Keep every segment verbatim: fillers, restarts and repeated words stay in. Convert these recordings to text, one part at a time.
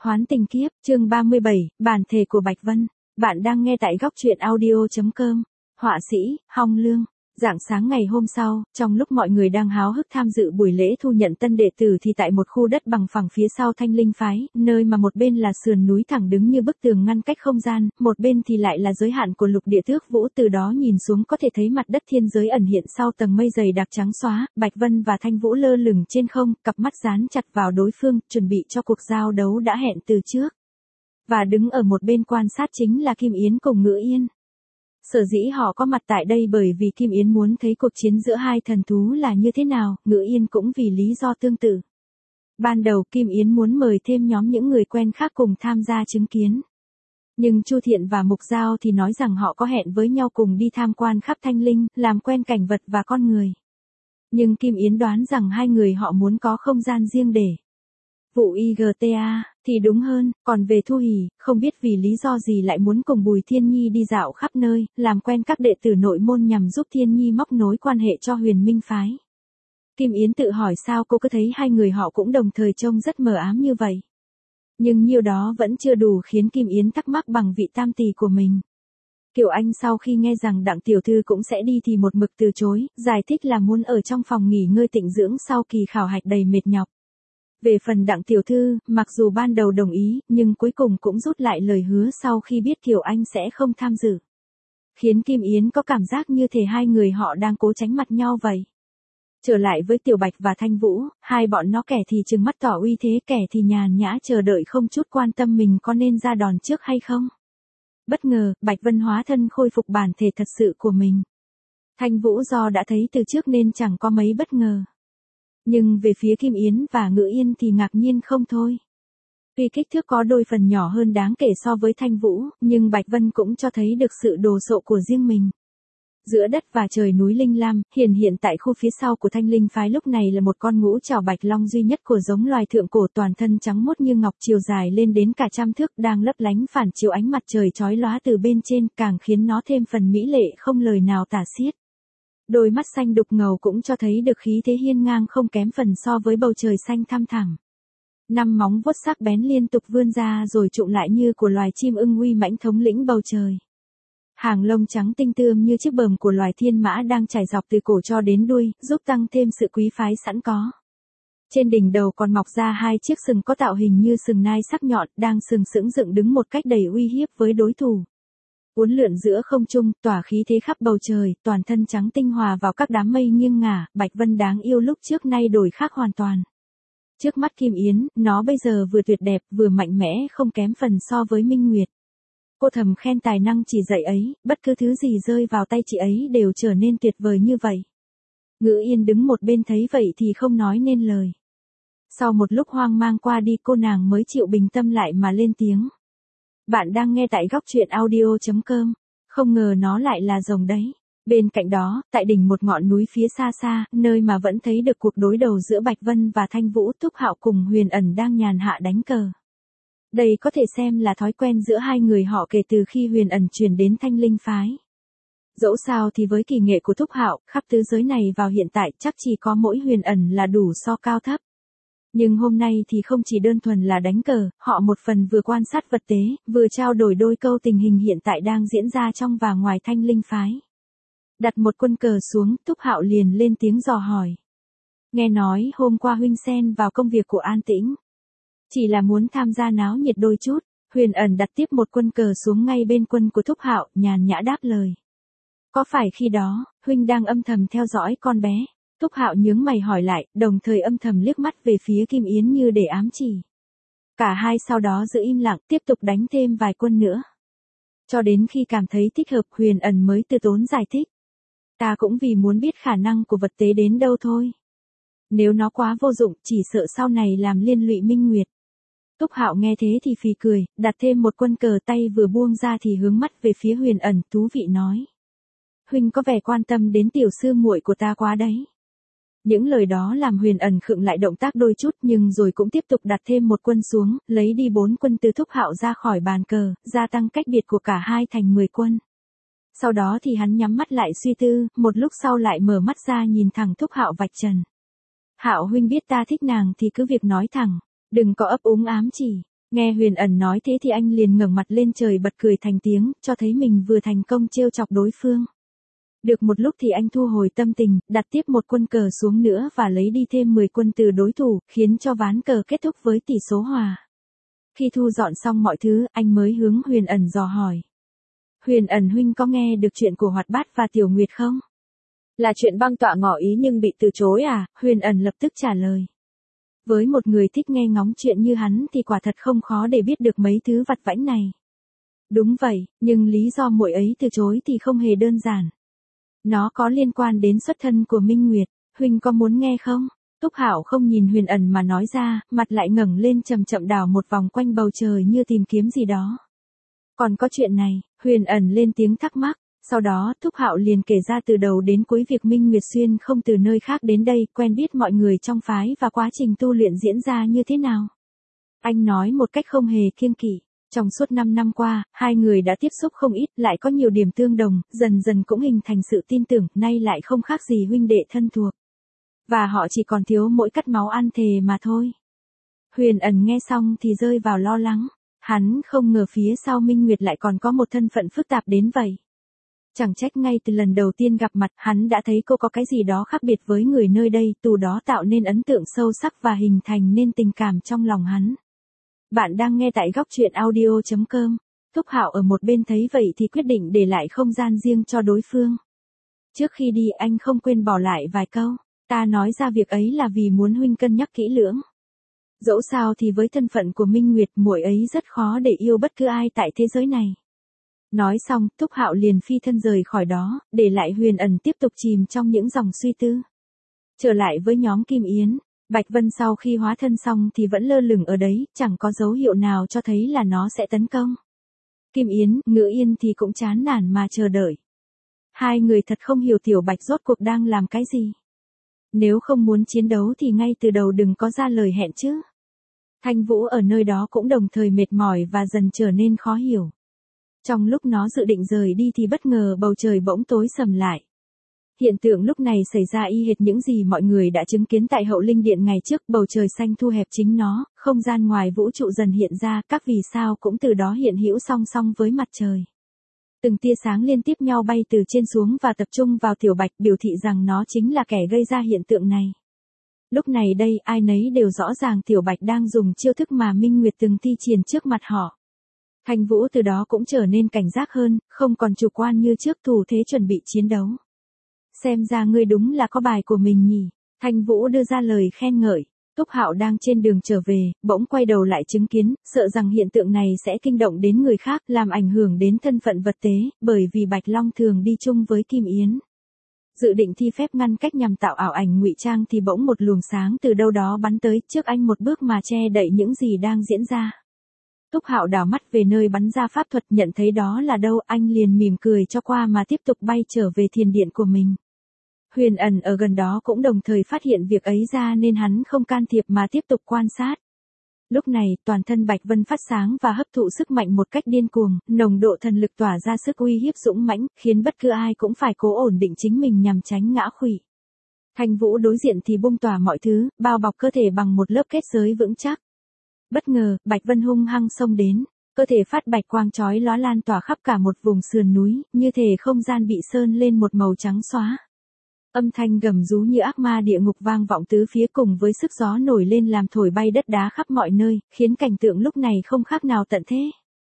Hoán tình kiếp, chương ba mươi bảy, bản thể của Bạch Vân. Bạn đang nghe tại góc truyện audio chấm com. Họa sĩ, Hong Lương. Rạng sáng ngày hôm sau, trong lúc mọi người đang háo hức tham dự buổi lễ thu nhận tân đệ tử thì tại một khu đất bằng phẳng phía sau Thanh Linh phái, nơi mà một bên là sườn núi thẳng đứng như bức tường ngăn cách không gian, một bên thì lại là giới hạn của lục địa tước vũ, từ đó nhìn xuống có thể thấy mặt đất thiên giới ẩn hiện sau tầng mây dày đặc trắng xóa. Bạch Vân và Thanh Vũ lơ lửng trên không, cặp mắt dán chặt vào đối phương, chuẩn bị cho cuộc giao đấu đã hẹn từ trước. Và đứng ở một bên quan sát chính là Kim Yến cùng Ngữ Yên. Sở dĩ họ có mặt tại đây bởi vì Kim Yến muốn thấy cuộc chiến giữa hai thần thú là như thế nào, Ngữ Yên cũng vì lý do tương tự. Ban đầu Kim Yến muốn mời thêm nhóm những người quen khác cùng tham gia chứng kiến. Nhưng Chu Thiện và Mục Giao thì nói rằng họ có hẹn với nhau cùng đi tham quan khắp Thanh Linh, làm quen cảnh vật và con người. Nhưng Kim Yến đoán rằng hai người họ muốn có không gian riêng để vụ i giê tê a, thì đúng hơn, còn về Thu Hỉ, không biết vì lý do gì lại muốn cùng Bùi Thiên Nhi đi dạo khắp nơi, làm quen các đệ tử nội môn nhằm giúp Thiên Nhi móc nối quan hệ cho Huyền Minh phái. Kim Yến tự hỏi sao cô cứ thấy hai người họ cũng đồng thời trông rất mờ ám như vậy. Nhưng nhiêu đó vẫn chưa đủ khiến Kim Yến thắc mắc bằng vị tam tỷ của mình. Kiều Anh sau khi nghe rằng Đặng tiểu thư cũng sẽ đi thì một mực từ chối, giải thích là muốn ở trong phòng nghỉ ngơi tịnh dưỡng sau kỳ khảo hạch đầy mệt nhọc. Về phần Đặng tiểu thư, mặc dù ban đầu đồng ý, nhưng cuối cùng cũng rút lại lời hứa sau khi biết Kiều Anh sẽ không tham dự. Khiến Kim Yến có cảm giác như thể hai người họ đang cố tránh mặt nhau vậy. Trở lại với Tiểu Bạch và Thanh Vũ, hai bọn nó kẻ thì trừng mắt tỏ uy thế, kẻ thì nhàn nhã chờ đợi không chút quan tâm mình có nên ra đòn trước hay không. Bất ngờ, Bạch Vân hóa thân khôi phục bản thể thật sự của mình. Thanh Vũ do đã thấy từ trước nên chẳng có mấy bất ngờ. Nhưng về phía Kim Yến và Ngữ Yên thì ngạc nhiên không thôi. Tuy kích thước có đôi phần nhỏ hơn đáng kể so với Thanh Vũ, nhưng Bạch Vân cũng cho thấy được sự đồ sộ của riêng mình. Giữa đất và trời núi Linh Lam, hiện hiện tại khu phía sau của Thanh Linh phái lúc này là một con ngũ trảo bạch long duy nhất của giống loài thượng cổ, toàn thân trắng mốt như ngọc, chiều dài lên đến cả trăm thước, đang lấp lánh phản chiếu ánh mặt trời chói lóa từ bên trên, càng khiến nó thêm phần mỹ lệ không lời nào tả xiết. Đôi mắt xanh đục ngầu cũng cho thấy được khí thế hiên ngang không kém phần so với bầu trời xanh thăm thẳm. Năm móng vuốt sắc bén liên tục vươn ra rồi trụm lại như của loài chim ưng uy mãnh thống lĩnh bầu trời. Hàng lông trắng tinh tươm như chiếc bờm của loài thiên mã đang trải dọc từ cổ cho đến đuôi, giúp tăng thêm sự quý phái sẵn có. Trên đỉnh đầu còn mọc ra hai chiếc sừng có tạo hình như sừng nai sắc nhọn, đang sừng sững dựng đứng một cách đầy uy hiếp với đối thủ. Uốn lượn giữa không trung, tỏa khí thế khắp bầu trời, toàn thân trắng tinh hòa vào các đám mây nghiêng ngả, Bạch Vân đáng yêu lúc trước nay đổi khác hoàn toàn. Trước mắt Kim Yến, nó bây giờ vừa tuyệt đẹp, vừa mạnh mẽ không kém phần so với Minh Nguyệt. Cô thầm khen tài năng chỉ dạy ấy, bất cứ thứ gì rơi vào tay chị ấy đều trở nên tuyệt vời như vậy. Ngữ Yên đứng một bên thấy vậy thì không nói nên lời. Sau một lúc hoang mang qua đi, cô nàng mới chịu bình tâm lại mà lên tiếng. Bạn đang nghe tại góc truyện audio chấm com. Không ngờ nó lại là rồng đấy. Bên cạnh đó, tại đỉnh một ngọn núi phía xa xa, nơi mà vẫn thấy được cuộc đối đầu giữa Bạch Vân và Thanh Vũ, Túc Hạo cùng Huyền Ẩn đang nhàn hạ đánh cờ. Đây có thể xem là thói quen giữa hai người họ kể từ khi Huyền Ẩn chuyển đến Thanh Linh phái. Dẫu sao thì với kỳ nghệ của Túc Hạo, khắp tứ giới này vào hiện tại chắc chỉ có mỗi Huyền Ẩn là đủ so cao thấp. Nhưng hôm nay thì không chỉ đơn thuần là đánh cờ, họ một phần vừa quan sát vật tế, vừa trao đổi đôi câu tình hình hiện tại đang diễn ra trong và ngoài Thanh Linh phái. Đặt một quân cờ xuống, Túc Hạo liền lên tiếng dò hỏi. Nghe nói hôm qua huynh xen vào công việc của An Tĩnh. Chỉ là muốn tham gia náo nhiệt đôi chút. Huyền Ẩn đặt tiếp một quân cờ xuống ngay bên quân của Túc Hạo, nhàn nhã đáp lời. Có phải khi đó, huynh đang âm thầm theo dõi con bé? Túc Hạo nhướng mày hỏi lại, đồng thời âm thầm liếc mắt về phía Kim Yến như để ám chỉ. Cả hai sau đó giữ im lặng, tiếp tục đánh thêm vài quân nữa. Cho đến khi cảm thấy thích hợp, Huyền Ẩn mới từ tốn giải thích. Ta cũng vì muốn biết khả năng của vật tế đến đâu thôi. Nếu nó quá vô dụng, chỉ sợ sau này làm liên lụy Minh Nguyệt. Túc Hạo nghe thế thì phì cười, đặt thêm một quân cờ, tay vừa buông ra thì hướng mắt về phía Huyền Ẩn, thú vị nói. Huynh có vẻ quan tâm đến tiểu sư muội của ta quá đấy. Những lời đó làm Huyền Ẩn khựng lại động tác đôi chút, nhưng rồi cũng tiếp tục đặt thêm một quân xuống, lấy đi bốn quân từ Túc Hạo ra khỏi bàn cờ, gia tăng cách biệt của cả hai thành mười quân. Sau đó thì hắn nhắm mắt lại suy tư, một lúc sau lại mở mắt ra nhìn thẳng Túc Hạo vạch trần. Hạo huynh biết ta thích nàng thì cứ việc nói thẳng, đừng có ấp úng ám chỉ. Nghe Huyền Ẩn nói thế thì anh liền ngẩng mặt lên trời bật cười thành tiếng, cho thấy mình vừa thành công trêu chọc đối phương. Được một lúc thì anh thu hồi tâm tình, đặt tiếp một quân cờ xuống nữa và lấy đi thêm mười quân từ đối thủ, khiến cho ván cờ kết thúc với tỷ số hòa. Khi thu dọn xong mọi thứ, anh mới hướng Huyền Ẩn dò hỏi. Huyền Ẩn huynh có nghe được chuyện của Hoạt Bát và Tiểu Nguyệt không? Là chuyện băng tọa ngỏ ý nhưng bị từ chối à? Huyền Ẩn lập tức trả lời. Với một người thích nghe ngóng chuyện như hắn thì quả thật không khó để biết được mấy thứ vặt vãnh này. Đúng vậy, nhưng lý do muội ấy từ chối thì không hề đơn giản. Nó có liên quan đến xuất thân của Minh Nguyệt, huynh có muốn nghe không? Túc Hạo không nhìn Huyền Ẩn mà nói ra, mặt lại ngẩng lên chậm chậm đảo một vòng quanh bầu trời như tìm kiếm gì đó. Còn có chuyện này, Huyền Ẩn lên tiếng thắc mắc, sau đó Túc Hạo liền kể ra từ đầu đến cuối việc Minh Nguyệt Xuyên không từ nơi khác đến đây, quen biết mọi người trong phái và quá trình tu luyện diễn ra như thế nào. Anh nói một cách không hề kiêng kỵ. Trong suốt năm năm qua, hai người đã tiếp xúc không ít, lại có nhiều điểm tương đồng, dần dần cũng hình thành sự tin tưởng, nay lại không khác gì huynh đệ thân thuộc. Và họ chỉ còn thiếu mỗi cắt máu ăn thề mà thôi. Huyền Ẩn nghe xong thì rơi vào lo lắng. Hắn không ngờ phía sau Minh Nguyệt lại còn có một thân phận phức tạp đến vậy. Chẳng trách ngay từ lần đầu tiên gặp mặt, hắn đã thấy cô có cái gì đó khác biệt với người nơi đây, từ đó tạo nên ấn tượng sâu sắc và hình thành nên tình cảm trong lòng hắn. Bạn đang nghe tại góc truyện audio chấm com. Túc Hạo ở một bên thấy vậy thì quyết định để lại không gian riêng cho đối phương. Trước khi đi anh không quên bỏ lại vài câu. Ta nói ra việc ấy là vì muốn huynh cân nhắc kỹ lưỡng. Dẫu sao thì với thân phận của Minh Nguyệt, muội ấy rất khó để yêu bất cứ ai tại thế giới này. Nói xong, Túc Hạo liền phi thân rời khỏi đó, để lại Huyền Ẩn tiếp tục chìm trong những dòng suy tư. Trở lại với nhóm Kim Yến, Bạch Vân sau khi hóa thân xong thì vẫn lơ lửng ở đấy, chẳng có dấu hiệu nào cho thấy là nó sẽ tấn công. Kim Yến, Ngữ Yên thì cũng chán nản mà chờ đợi. Hai người thật không hiểu Tiểu Bạch rốt cuộc đang làm cái gì. Nếu không muốn chiến đấu thì ngay từ đầu đừng có ra lời hẹn chứ. Thanh Vũ ở nơi đó cũng đồng thời mệt mỏi và dần trở nên khó hiểu. Trong lúc nó dự định rời đi thì bất ngờ bầu trời bỗng tối sầm lại. Hiện tượng lúc này xảy ra y hệt những gì mọi người đã chứng kiến tại Hậu Linh Điện ngày trước, bầu trời xanh thu hẹp chính nó, không gian ngoài vũ trụ dần hiện ra, các vì sao cũng từ đó hiện hữu song song với mặt trời. Từng tia sáng liên tiếp nhau bay từ trên xuống và tập trung vào Tiểu Bạch, biểu thị rằng nó chính là kẻ gây ra hiện tượng này. Lúc này đây, ai nấy đều rõ ràng Tiểu Bạch đang dùng chiêu thức mà Minh Nguyệt từng thi triển trước mặt họ. Thanh Vũ từ đó cũng trở nên cảnh giác hơn, không còn chủ quan như trước, thủ thế chuẩn bị chiến đấu. Xem ra ngươi đúng là có bài của mình nhỉ. Thanh Vũ đưa ra lời khen ngợi. Túc Hạo đang trên đường trở về, bỗng quay đầu lại chứng kiến, sợ rằng hiện tượng này sẽ kinh động đến người khác, làm ảnh hưởng đến thân phận vật tế, bởi vì Bạch Long thường đi chung với Kim Yến. Dự định thi phép ngăn cách nhằm tạo ảo ảnh ngụy trang thì bỗng một luồng sáng từ đâu đó bắn tới trước anh một bước mà che đậy những gì đang diễn ra. Túc Hạo đảo mắt về nơi bắn ra pháp thuật, nhận thấy đó là đâu, anh liền mỉm cười cho qua mà tiếp tục bay trở về thiền điện của mình. Huyền Ẩn ở gần đó cũng đồng thời phát hiện việc ấy ra nên hắn không can thiệp mà tiếp tục quan sát. Lúc này, toàn thân Bạch Vân phát sáng và hấp thụ sức mạnh một cách điên cuồng, nồng độ thần lực tỏa ra sức uy hiếp dũng mãnh, khiến bất cứ ai cũng phải cố ổn định chính mình nhằm tránh ngã khuỵu. Thanh Vũ đối diện thì bung tỏa mọi thứ, bao bọc cơ thể bằng một lớp kết giới vững chắc. Bất ngờ, Bạch Vân hung hăng xông đến, cơ thể phát bạch quang chói lóa lan tỏa khắp cả một vùng sườn núi, như thể không gian bị sơn lên một màu trắng xóa. Âm thanh gầm rú như ác ma địa ngục vang vọng tứ phía cùng với sức gió nổi lên làm thổi bay đất đá khắp mọi nơi, khiến cảnh tượng lúc này không khác nào tận thế.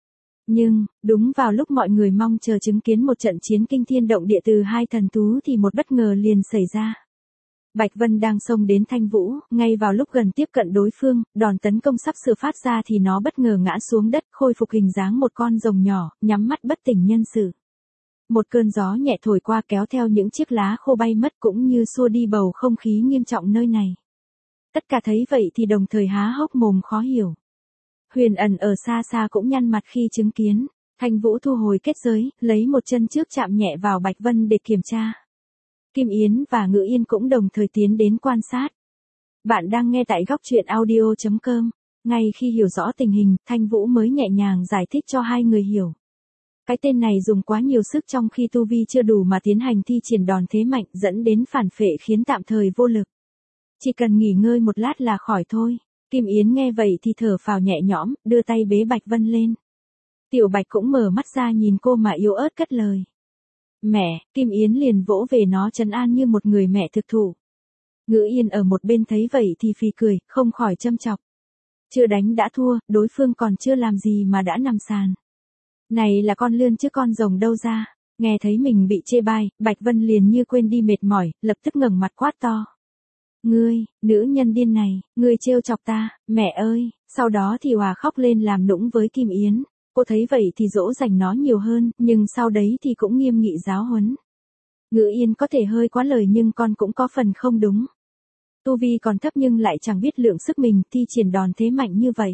Nhưng, đúng vào lúc mọi người mong chờ chứng kiến một trận chiến kinh thiên động địa từ hai thần thú thì một bất ngờ liền xảy ra. Bạch Vân đang xông đến Thanh Vũ, ngay vào lúc gần tiếp cận đối phương, đòn tấn công sắp sửa phát ra thì nó bất ngờ ngã xuống đất, khôi phục hình dáng một con rồng nhỏ, nhắm mắt bất tỉnh nhân sự. Một cơn gió nhẹ thổi qua kéo theo những chiếc lá khô bay mất cũng như xua đi bầu không khí nghiêm trọng nơi này. Tất cả thấy vậy thì đồng thời há hốc mồm khó hiểu. Huyền Ẩn ở xa xa cũng nhăn mặt khi chứng kiến. Thanh Vũ thu hồi kết giới, lấy một chân trước chạm nhẹ vào Bạch Vân để kiểm tra. Kim Yến và Ngữ Yên cũng đồng thời tiến đến quan sát. Bạn đang nghe tại góc truyện audio chấm com. Ngay khi hiểu rõ tình hình, Thanh Vũ mới nhẹ nhàng giải thích cho hai người hiểu. Cái tên này dùng quá nhiều sức trong khi tu vi chưa đủ mà tiến hành thi triển đòn thế mạnh, dẫn đến phản phệ khiến tạm thời vô lực. Chỉ cần nghỉ ngơi một lát là khỏi thôi. Kim Yến nghe vậy thì thở phào nhẹ nhõm, đưa tay bế Bạch Vân lên. Tiểu Bạch cũng mở mắt ra nhìn cô mà yếu ớt cất lời. Mẹ, Kim Yến liền vỗ về nó trấn an như một người mẹ thực thụ. Ngữ Yên ở một bên thấy vậy thì phì cười, không khỏi châm chọc. Chưa đánh đã thua, đối phương còn chưa làm gì mà đã nằm sàn. Này là con lươn chứ con rồng đâu ra. Nghe thấy mình bị chê bai, Bạch Vân liền như quên đi mệt mỏi, lập tức ngẩng mặt quát to. Ngươi, nữ nhân điên này, ngươi trêu chọc ta, mẹ ơi, sau đó thì hòa khóc lên làm nũng với Kim Yến. Cô thấy vậy thì dỗ dành nó nhiều hơn, nhưng sau đấy thì cũng nghiêm nghị giáo huấn. Ngữ Yên có thể hơi quá lời nhưng con cũng có phần không đúng. Tu vi còn thấp nhưng lại chẳng biết lượng sức mình thi triển đòn thế mạnh như vậy.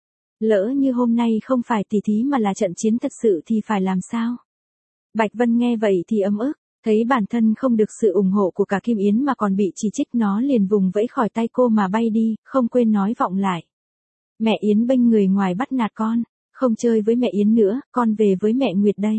Lỡ như hôm nay không phải tỉ thí mà là trận chiến thật sự thì phải làm sao? Bạch Vân nghe vậy thì ấm ức, thấy bản thân không được sự ủng hộ của cả Kim Yến mà còn bị chỉ trích nó liền vùng vẫy khỏi tay cô mà bay đi, không quên nói vọng lại. Mẹ Yến bênh người ngoài bắt nạt con, không chơi với mẹ Yến nữa, con về với mẹ Nguyệt đây.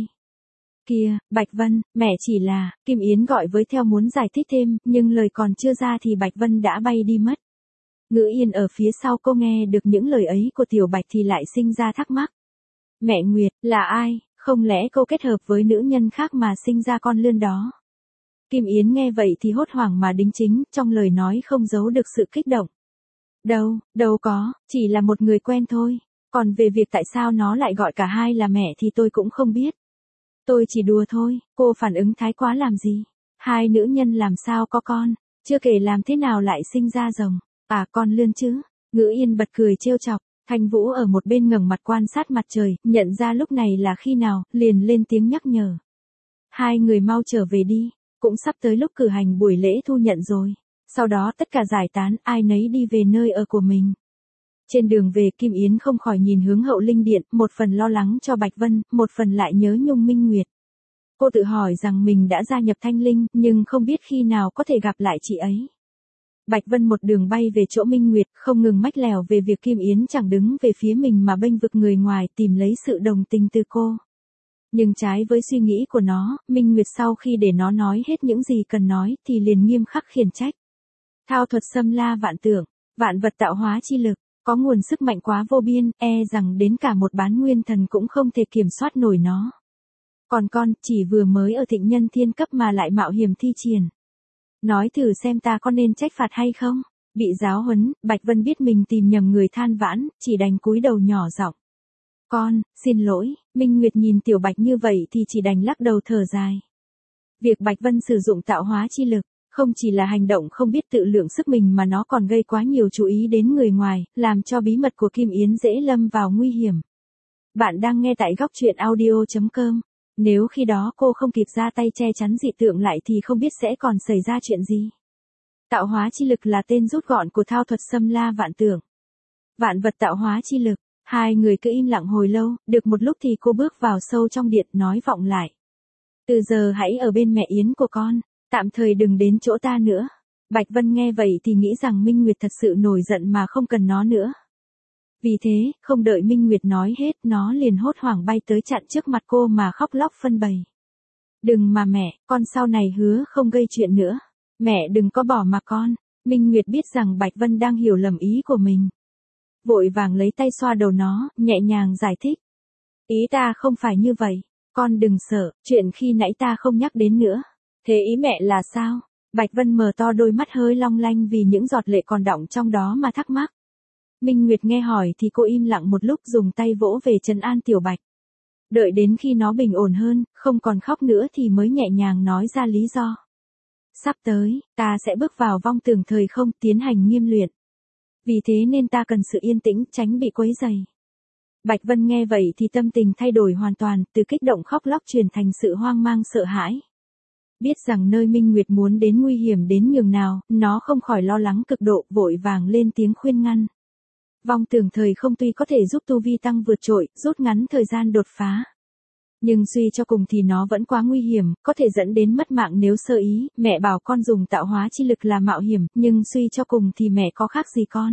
Kìa, Bạch Vân, mẹ chỉ là, Kim Yến gọi với theo muốn giải thích thêm, nhưng lời còn chưa ra thì Bạch Vân đã bay đi mất. Ngữ Yên ở phía sau cô nghe được những lời ấy của Tiểu Bạch thì lại sinh ra thắc mắc. Mẹ Nguyệt, là ai, không lẽ cô kết hợp với nữ nhân khác mà sinh ra con lươn đó? Kim Yến nghe vậy thì hốt hoảng mà đính chính, trong lời nói không giấu được sự kích động. Đâu, đâu có, chỉ là một người quen thôi, còn về việc tại sao nó lại gọi cả hai là mẹ thì tôi cũng không biết. Tôi chỉ đùa thôi, cô phản ứng thái quá làm gì? Hai nữ nhân làm sao có con, chưa kể làm thế nào lại sinh ra rồng, à con lươn chứ? Ngữ Yên bật cười trêu chọc, Thanh Vũ ở một bên ngẩng mặt quan sát mặt trời, nhận ra lúc này là khi nào, liền lên tiếng nhắc nhở. Hai người mau trở về đi, cũng sắp tới lúc cử hành buổi lễ thu nhận rồi, sau đó tất cả giải tán, ai nấy đi về nơi ở của mình. Trên đường về Kim Yến không khỏi nhìn hướng Hậu Linh Điện, một phần lo lắng cho Bạch Vân, một phần lại nhớ nhung Minh Nguyệt. Cô tự hỏi rằng mình đã gia nhập Thanh Linh, nhưng không biết khi nào có thể gặp lại chị ấy. Bạch Vân một đường bay về chỗ Minh Nguyệt, không ngừng mách lèo về việc Kim Yến chẳng đứng về phía mình mà bênh vực người ngoài tìm lấy sự đồng tình từ cô. Nhưng trái với suy nghĩ của nó, Minh Nguyệt sau khi để nó nói hết những gì cần nói thì liền nghiêm khắc khiển trách. Thao thuật xâm la vạn tượng, vạn vật tạo hóa chi lực, có nguồn sức mạnh quá vô biên, e rằng đến cả một bán nguyên thần cũng không thể kiểm soát nổi nó. Còn con, chỉ vừa mới ở thịnh nhân thiên cấp mà lại mạo hiểm thi triển. Nói thử xem ta có nên trách phạt hay không? Bị giáo huấn, Bạch Vân biết mình tìm nhầm người than vãn, chỉ đành cúi đầu nhỏ giọng. Con, xin lỗi, Minh Nguyệt nhìn Tiểu Bạch như vậy thì chỉ đành lắc đầu thở dài. Việc Bạch Vân sử dụng tạo hóa chi lực, không chỉ là hành động không biết tự lượng sức mình mà nó còn gây quá nhiều chú ý đến người ngoài, làm cho bí mật của Kim Yến dễ lâm vào nguy hiểm. Bạn đang nghe tại góc truyện audio chấm com. Nếu khi đó cô không kịp ra tay che chắn dị tượng lại thì không biết sẽ còn xảy ra chuyện gì. Tạo hóa chi lực là tên rút gọn của thao thuật xâm la vạn tượng. Vạn vật tạo hóa chi lực, hai người cứ im lặng hồi lâu, được một lúc thì cô bước vào sâu trong điện nói vọng lại. Từ giờ hãy ở bên mẹ Yến của con, tạm thời đừng đến chỗ ta nữa. Bạch Vân nghe vậy thì nghĩ rằng Minh Nguyệt thật sự nổi giận mà không cần nó nữa. Vì thế, không đợi Minh Nguyệt nói hết, nó liền hốt hoảng bay tới chặn trước mặt cô mà khóc lóc phân bày. Đừng mà mẹ, con sau này hứa không gây chuyện nữa. Mẹ đừng có bỏ mà con. Minh Nguyệt biết rằng Bạch Vân đang hiểu lầm ý của mình. Vội vàng lấy tay xoa đầu nó, nhẹ nhàng giải thích. Ý ta không phải như vậy. Con đừng sợ, chuyện khi nãy ta không nhắc đến nữa. Thế ý mẹ là sao? Bạch Vân mở to đôi mắt hơi long lanh vì những giọt lệ còn đọng trong đó mà thắc mắc. Minh Nguyệt nghe hỏi thì cô im lặng một lúc dùng tay vỗ về trấn an Tiểu Bạch. Đợi đến khi nó bình ổn hơn, không còn khóc nữa thì mới nhẹ nhàng nói ra lý do. Sắp tới, ta sẽ bước vào vong tường thời không tiến hành nghiêm luyện. Vì thế nên ta cần sự yên tĩnh tránh bị quấy rầy. Bạch Vân nghe vậy thì tâm tình thay đổi hoàn toàn, từ kích động khóc lóc chuyển thành sự hoang mang sợ hãi. Biết rằng nơi Minh Nguyệt muốn đến nguy hiểm đến nhường nào, nó không khỏi lo lắng cực độ, vội vàng lên tiếng khuyên ngăn. Vong tưởng thời không tuy có thể giúp tu vi tăng vượt trội, rút ngắn thời gian đột phá. Nhưng suy cho cùng thì nó vẫn quá nguy hiểm, có thể dẫn đến mất mạng nếu sơ ý. Mẹ bảo con dùng tạo hóa chi lực là mạo hiểm, nhưng suy cho cùng thì mẹ có khác gì con.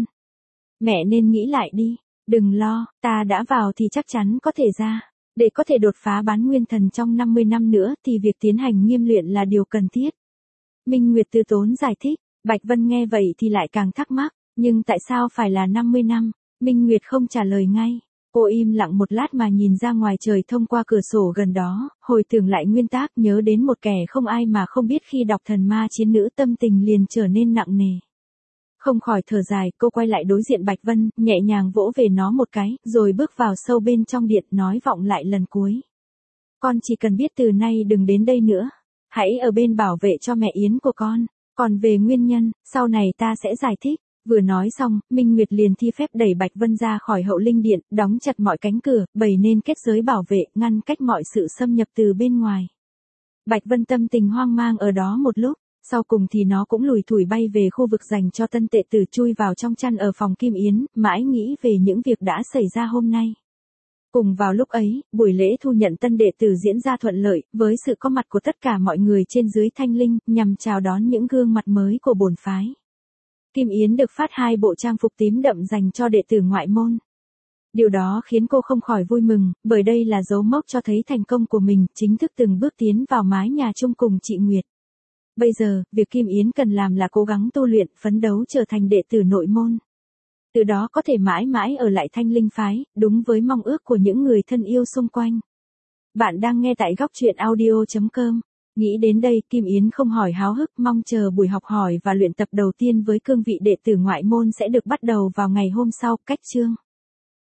Mẹ nên nghĩ lại đi, đừng lo, ta đã vào thì chắc chắn có thể ra. Để có thể đột phá bán nguyên thần trong năm mươi năm nữa thì việc tiến hành nghiêm luyện là điều cần thiết. Minh Nguyệt từ tốn giải thích, Bạch Vân nghe vậy thì lại càng thắc mắc. Nhưng tại sao phải là năm mươi năm? Minh Nguyệt không trả lời ngay. Cô im lặng một lát mà nhìn ra ngoài trời thông qua cửa sổ gần đó, hồi tưởng lại nguyên tác, nhớ đến một kẻ không ai mà không biết khi đọc Thần Ma Chiến Nữ, tâm tình liền trở nên nặng nề. Không khỏi thở dài, cô quay lại đối diện Bạch Vân, nhẹ nhàng vỗ về nó một cái, rồi bước vào sâu bên trong điện, nói vọng lại lần cuối. Con chỉ cần biết từ nay đừng đến đây nữa. Hãy ở bên bảo vệ cho mẹ Yến của con. Còn về nguyên nhân, sau này ta sẽ giải thích. Vừa nói xong, Minh Nguyệt liền thi phép đẩy Bạch Vân ra khỏi hậu linh điện, đóng chặt mọi cánh cửa, bày nên kết giới bảo vệ, ngăn cách mọi sự xâm nhập từ bên ngoài. Bạch Vân tâm tình hoang mang ở đó một lúc, sau cùng thì nó cũng lủi thủi bay về khu vực dành cho tân tệ tử, chui vào trong chăn ở phòng Kim Yến, mãi nghĩ về những việc đã xảy ra hôm nay. Cùng vào lúc ấy, buổi lễ thu nhận tân đệ tử diễn ra thuận lợi, với sự có mặt của tất cả mọi người trên dưới Thanh Linh, nhằm chào đón những gương mặt mới của bổn phái. Kim Yến được phát hai bộ trang phục tím đậm dành cho đệ tử ngoại môn. Điều đó khiến cô không khỏi vui mừng, bởi đây là dấu mốc cho thấy thành công của mình, chính thức từng bước tiến vào mái nhà chung cùng chị Nguyệt. Bây giờ, việc Kim Yến cần làm là cố gắng tu luyện, phấn đấu trở thành đệ tử nội môn. Từ đó có thể mãi mãi ở lại Thanh Linh phái, đúng với mong ước của những người thân yêu xung quanh. Bạn đang nghe tại góc truyện audio chấm com. Nghĩ đến đây, Kim Yến không hỏi háo hức, mong chờ buổi học hỏi và luyện tập đầu tiên với cương vị đệ tử ngoại môn sẽ được bắt đầu vào ngày hôm sau. Cách chương